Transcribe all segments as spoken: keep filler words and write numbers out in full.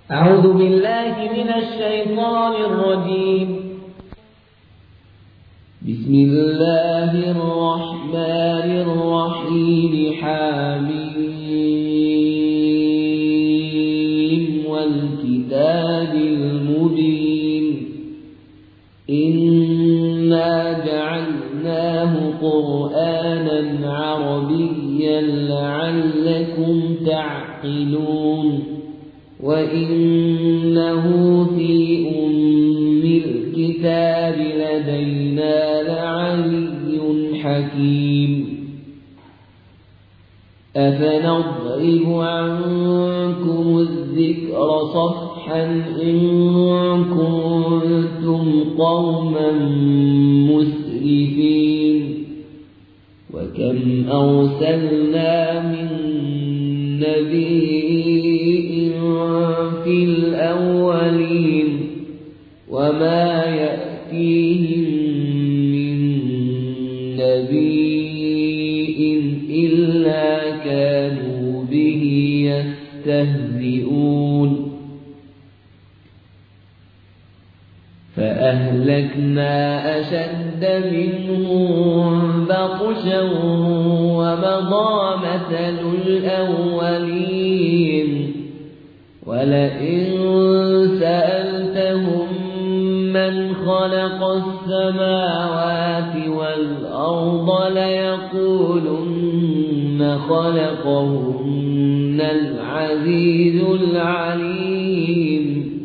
أعوذ بالله من الشيطان الرجيم. بسم الله الرحمن الرحيم. حميم والكتاب المبين. إنا جعلناه قرآنا عربيا لعلكم تعقلون. وإنه في أم الكتاب لدينا لعلي حكيم. أفنضرب عنكم الذكر صفحا إن كنتم قوما مسرفين. وكم أرسلنا من نبي في الأولين وما يأتيهم من نبي إلا كانوا به يستهزئون. فأهلكنا أشد منهم بطشا ومضى مثل الأولين. ولئن سألتهم من خلق السماوات والأرض ليقولن خلقهن العزيز العليم.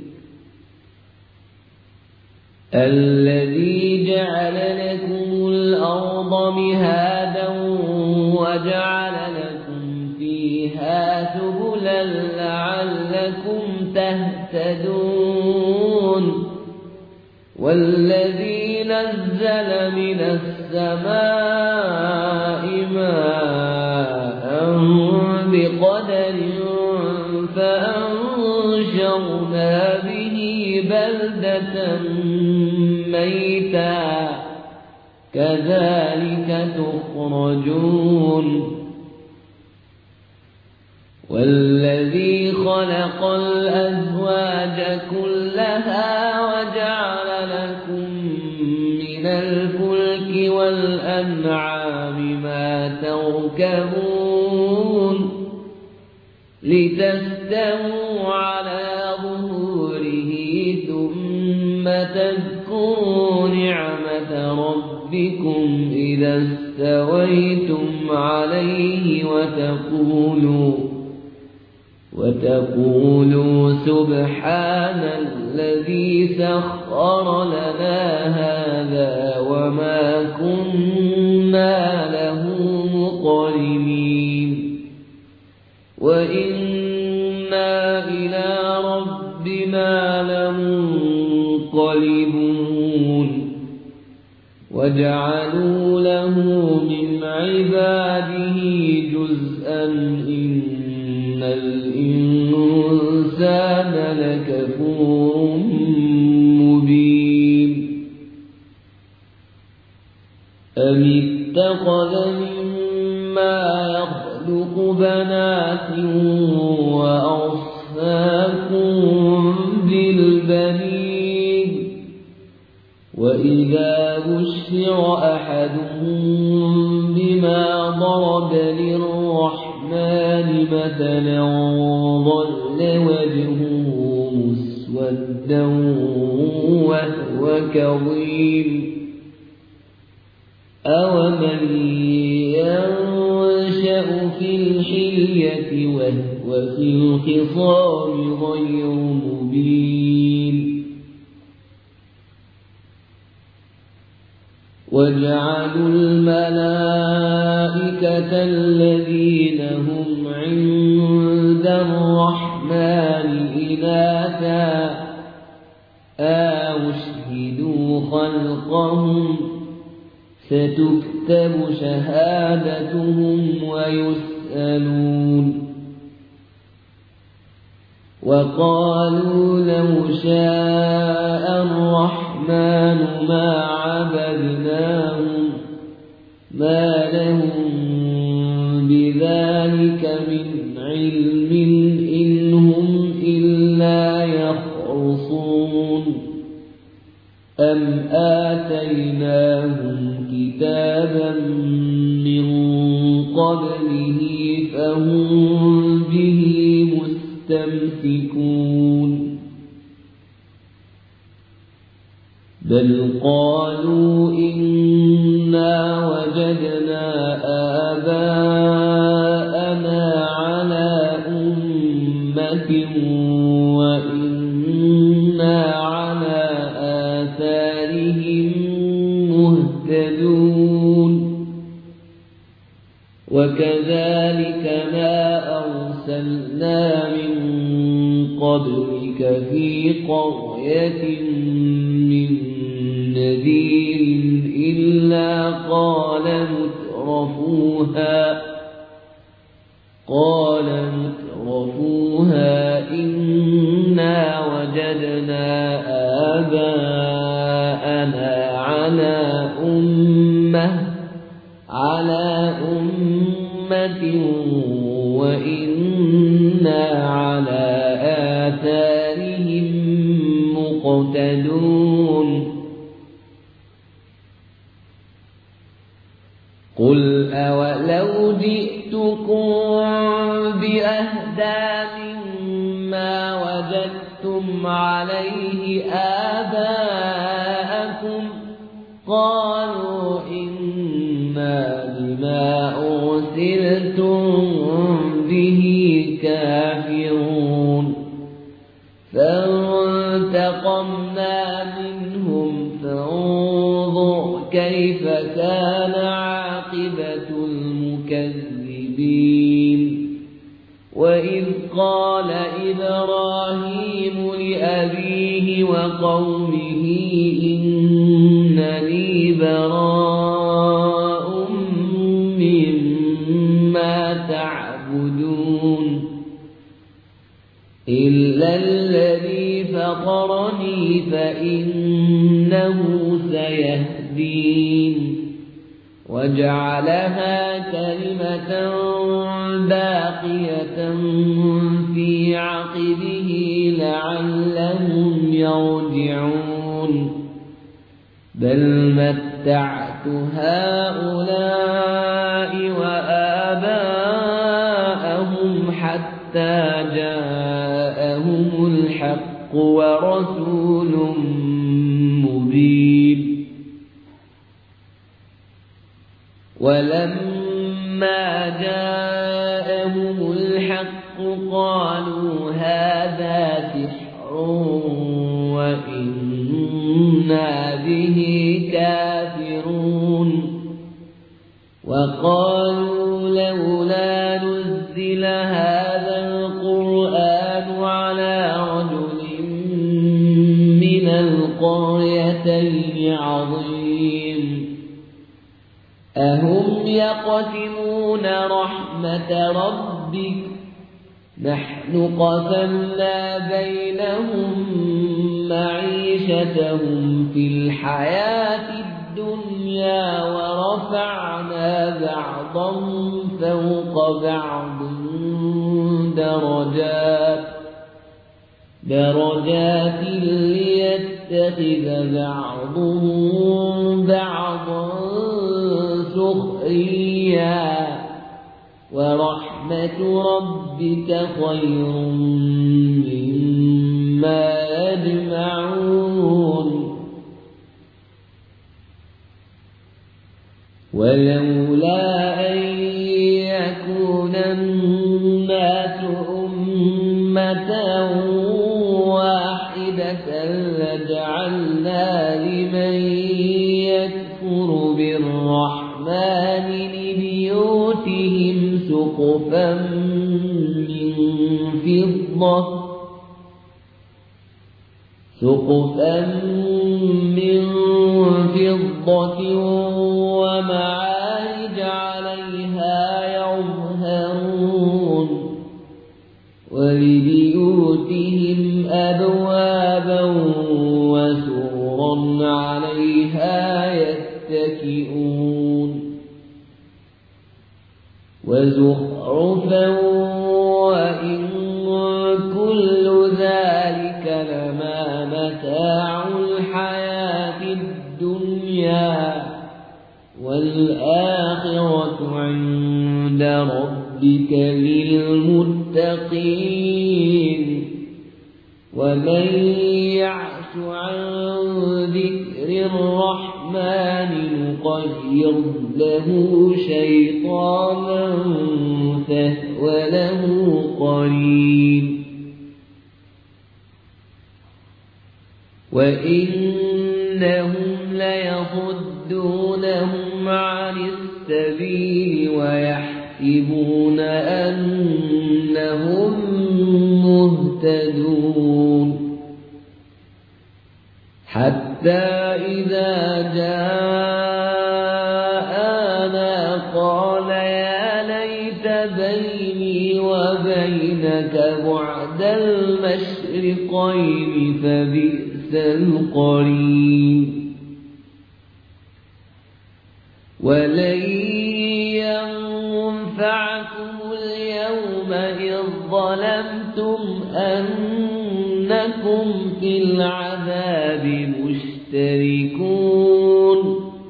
الذي جعل لكم الأرض مهادا وجعل لكم فيها سبلا لعلكم تهتدون. والذي نزل من السماء ماء بقدر فأنشرنا به بلدة ميتا كذلك تخرجون. والذي خلق الأزواج كلها وجعل لكم من الفلك والأنعام ما تركبون لتستووا على ظهوره ثم تذكروا نعمة ربكم إذا استويتم عليه وتقولوا وتقولوا سبحان الذي سخر لنا هذا وما كنا له مقرنين. وإنا إلى ربنا لمنقلبون. وجعلوا له من عباده جزءا إن الإنسان لكفور مبين. أم اتخذ مما يخلق بنات وأصفاكم بالبنين. وإذا بشر أحدهم بما ضرب للرحمن مثلا ظل وجهه مسودا وهو كظيم. أومن ينشأ في الحلية وهو في الخصام غير مبين. وجعلوا الملائكة الذين هم عند الرحمن إناثا أشهدوا خلقهم ستكتب شهادتهم ويسألون. وقالوا لو شاء الرحمن ما عبدناهم ما لهم بذلك من علم إن هم إلا لا يخرصون أم آتيناهم كتابا من قبله فهم به مستمسكون بل قالوا إنا وجدنا آباءنا على أمة وإنا على آثارهم مهتدون وكذلك ما أرسلنا من قبلك في قرية من نذير إلا قال مترفوها قال مترفوها إنا وجدنا آباءنا على أمة على أمة وإنا على آثارهم مقتدون قل أولو جئتكم بأهدى مما وجدتم عليه آباءكم قالوا إنا بما أرسلتم به كافرون فانتقمنا منهم فانظر كيف كان عاقبة المكذبين وإذ قال إبراهيم لأبيه وقومه إنني براء مما تعبدون إلا الذي فطرني فإنه سيهدين وجعلها كلمة باقية في عقبه لعلهم يرجعون بل متعت هؤلاء وآباءهم حتى جاءهم الحق ورسول مبين ولما جاءهم الحق قالوا هذا سحر وإنا به كافرون وقالوا لولا نزل هذا القرآن على رجل من القريتين عظيم أهم يقسمون رحمة ربك نحن قسمنا بينهم معيشتهم في الحياة الدنيا ورفعنا بعضهم فوق بعض درجات درجات ليتخذ بعضهم بعضا سخريا ورحمة ربك خير مما يجمعون ولولا أن يكون الناس أمة واحدة لجعلنا لمن يكفر بالرحمن لبيوتهم سقفا من فضة سقفا من فضة ومعارج عليها يظهرون ولبيوتهم أبوابا وسررا عليها يتكئون وزخرفا وإن كل ذلك لما متاع الحياة الدنيا والآخرة عند ربك للمتقين ومن يعش عن ذكر الرحمن نقيض له شيطانا فهو له قرين وإنهم ليصدونهم عن السبيل ويحسبون أنهم مهتدون حتى إذا جاءنا قال يا ليت بيني وبينك بعد المشرقين فبئس القرين ولن ينفعكم اليوم إذ ظلمتم أنكم في العذاب مشتركون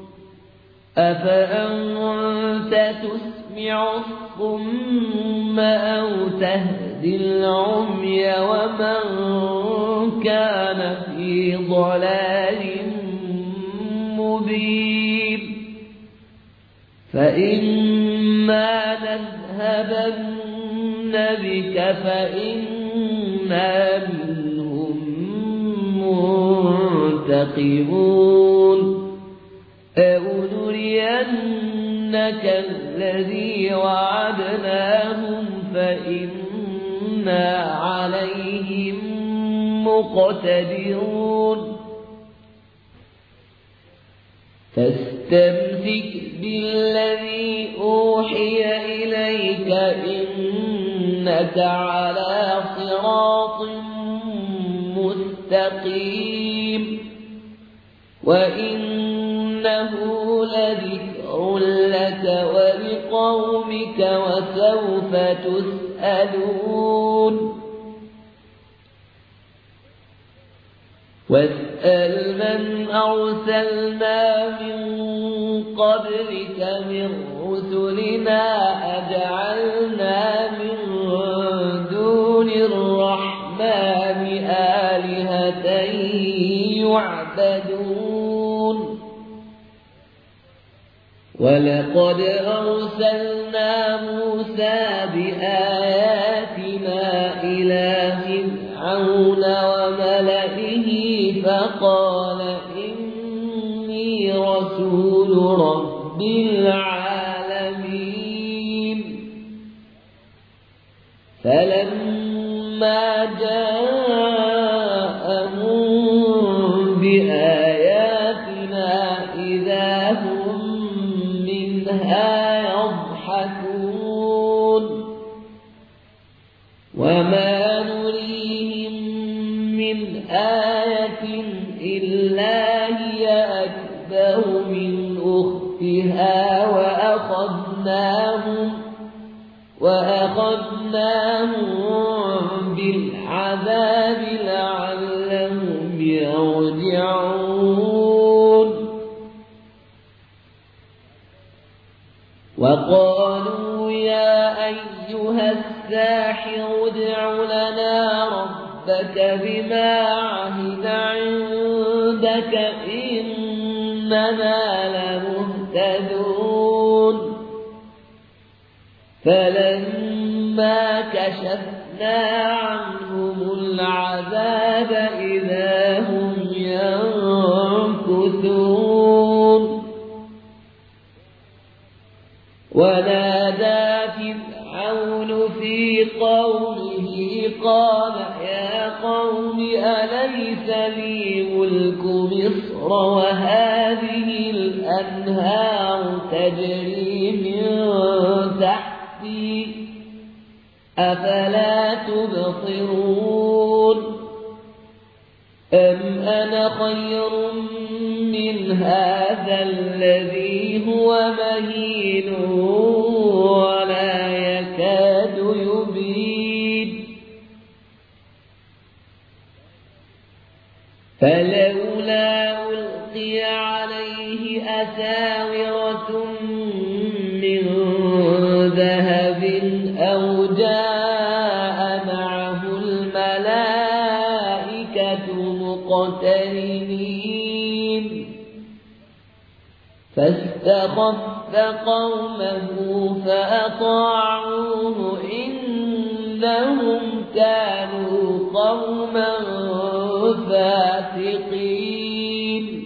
أفأنت تسمع الصم أو تهدي العمي ومن كان في ضلال مبين فإما نذهبن بك فإنا منهم منتقمون أو نرينك الذي وعدناهم فإنا عليهم مقتدرون فاستمسك بالذي أوحي إليك إنك على صراط مستقيم وإنه لذكر لك ولقومك وسوف تسألون واسأل من أرسلنا من قبلك من رسلنا أجعلنا من دون الرحمن آلهة يعبدون ولقد أرسلنا موسى بآياتنا إلى فرعون وملئه فقال إني رسول رب العالمين فلما جاءهم بآياتنا إذا هم منها يضحكون وما نريهم من آية إلا هي أكبر من أختها وأخذناهم وأخذناهم بالعذاب لعلهم يرجعون وقالوا يا أيها الساحر ادع لنا ربك بما عهد عندك إننا لمهتدون فلما كشفنا عنهم العذاب إذا هم ينكثون ونادى فرعون في قومه قال يا قوم أليس لي ملك مصر وهذه الأنهار تجري من تحتي أفلا تبصرون أم أنا خير من هذا الذي هو مهين ولا يكاد يبين فلولا ألقي عليه أساورة من ذهب أو جاء معه الملائكة مقترنين فاستخف قومه فأطاعوه إنهم كانوا قوما فاسقين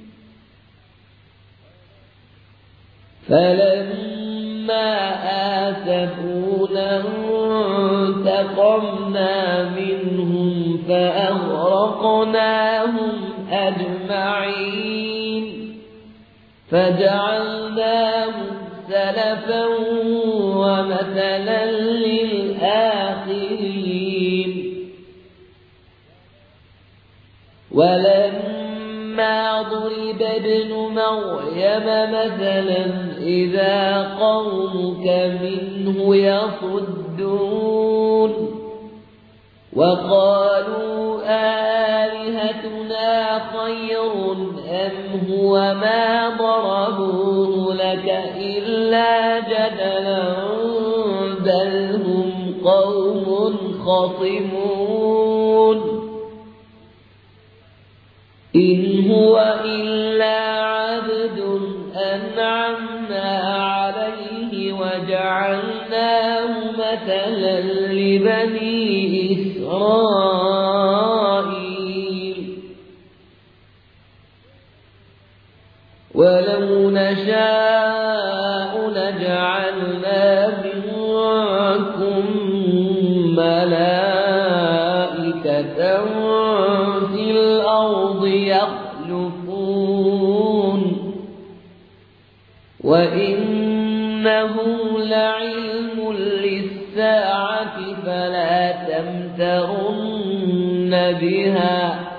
فلما آسفونا انتقمنا منهم فأغرقناهم أجمعين فجعلناهم سلفا ومثلا للآخرين ولما ضرب ابن مريم مثلا إذا قومك منه يصدون وقالوا آلهتنا خير أم هو ما ضربوه لك إلا جدلا بل هم قوم خصمون إن هو إلا عبد أنعمنا عليه وجعلناه مثلا لبني إسرائيل ولو نشاء لجعلنا منكم ملائكة في الأرض يخلفون وإنه لعلم للساعة فلا تمترن بها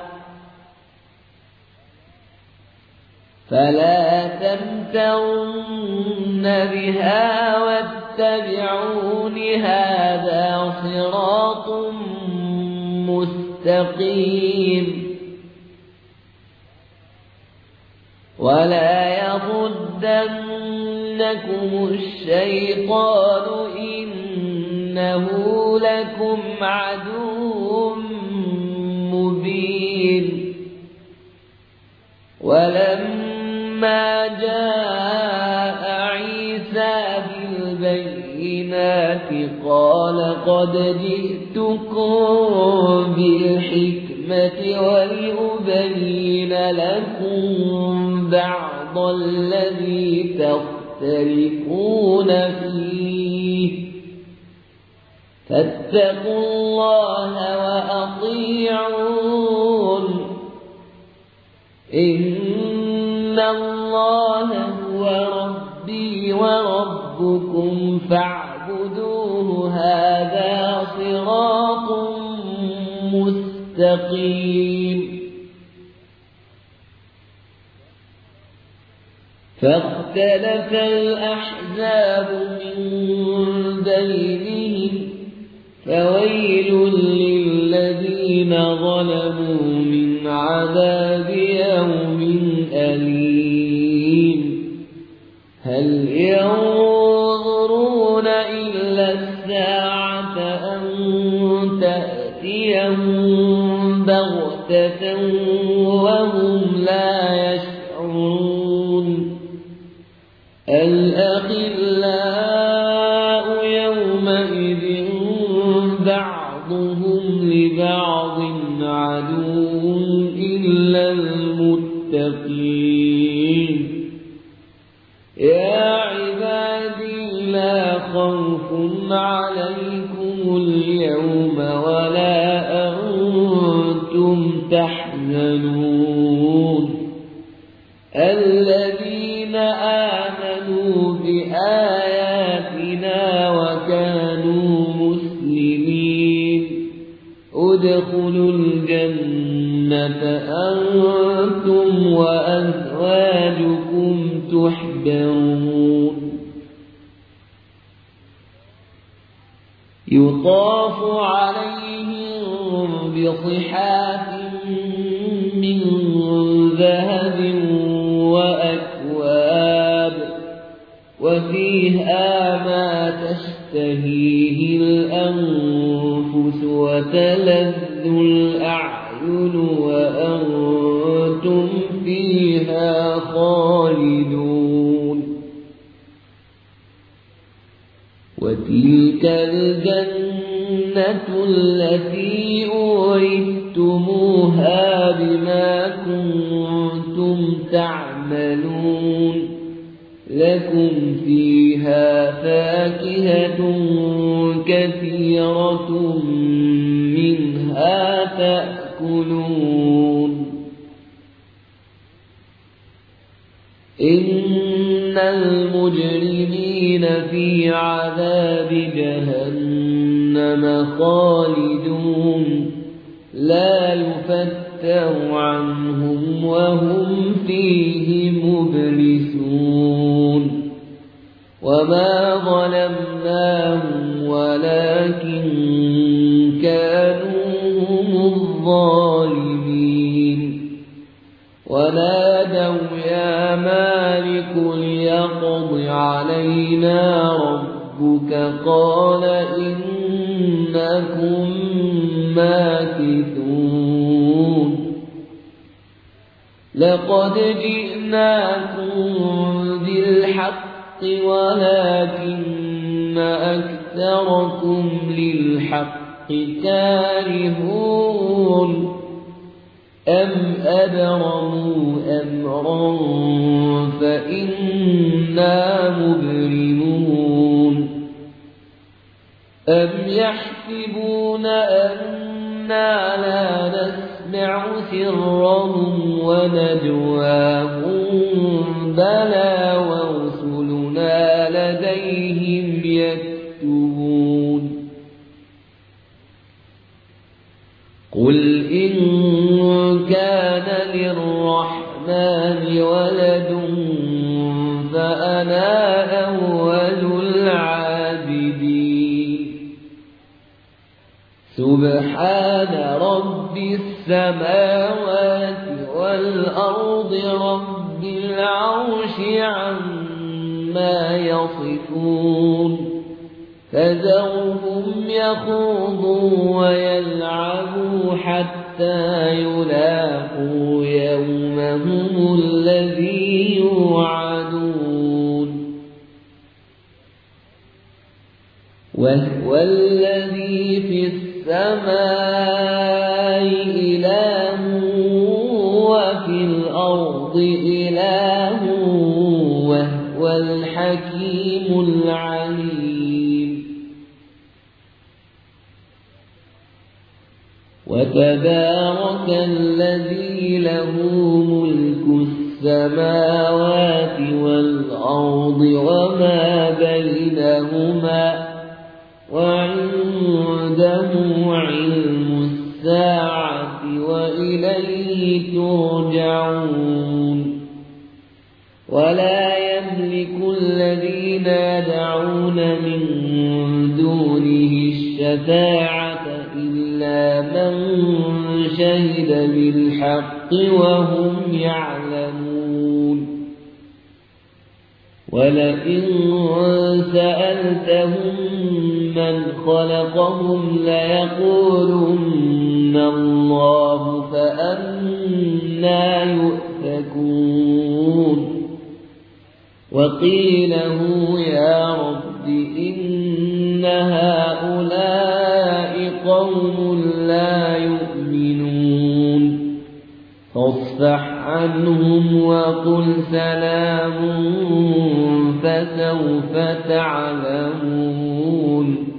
فلا تمترن بها واتبعون هذا صراط مستقيم ولا يصدنكم الشيطان إنه لكم عدو مبين ولما جاء عيسى بالبينات قال قد جئتكم بالحكمة ولأبين لكم بعض الذي تختلفون فيه فاتقوا الله وأطيعون إن الله هو ربي وربكم فاعبدوه هذا صراط مستقيم فاختلف الأحزاب من بينهم فويل للذين ظلموا من عذاب يوم أليم هل ينظرون إلا الساعة أن تأتيهم بغتة وهم لا يشعرون الأخلاء يومئذ بعضهم لبعض عدو إلا المتقين يا عبادي لا خوف عليكم اليوم ولا أنتم تحزنون الذين آمنوا بآياتنا وكانوا مسلمين ادخلوا الجنة أنتم وأزواجكم تحبرون يطاف عليهم بصحاف من ذهب وأكواب وفيها ما تشتهيه الأنفس وتلذ الأعين وأنتم فيها خالدون وتلك الجنة التي أورثتموها بما كنتم تعملون لكم فيها فاكهة كثيرة منها تأكلون إن المجرمين في عذاب جهنم خالدون لا يفتر عنهم وهم فيه مبلسون وما ظلمناهم ولكن كانوا هم الظالمين ونادوا يا مالك ليقض علينا ربك قال إنكم ماكثون لقد جئناكم بالحق ولكن أكثركم للحق كارهون أم أبرموا أمرا فإنا مبرمون أم يحسبون أنا لا نسمع سرهم ونجواهم بلى ورسلنا لديهم يكتبون قل إن كان للرحمن ولد فأنا أول العابدين سبحان رب السماوات والأرض رب العرش عما يصفون فذرهم يخوضوا ويلعبوا حتى يلاقوا يومهم الذي يوعدون وهو الذي في السماء إله وفي الأرض إله وهو الحكيم العليم وتبارك الذي له ملك السماوات والأرض وما بينهما وعنده علم الساعة وإليه ترجعون ولا يملك الذين يدعون من دونه الشفاعة إلا من شهد بالحق وهم يعلمون ولئن سألتهم من خلقهم ليقولن الله فأنى يؤفكون وقيله يا رب إن هؤلاء قوم لا يؤمنون فاصفح عنهم وقل سلام فسوف تعلمون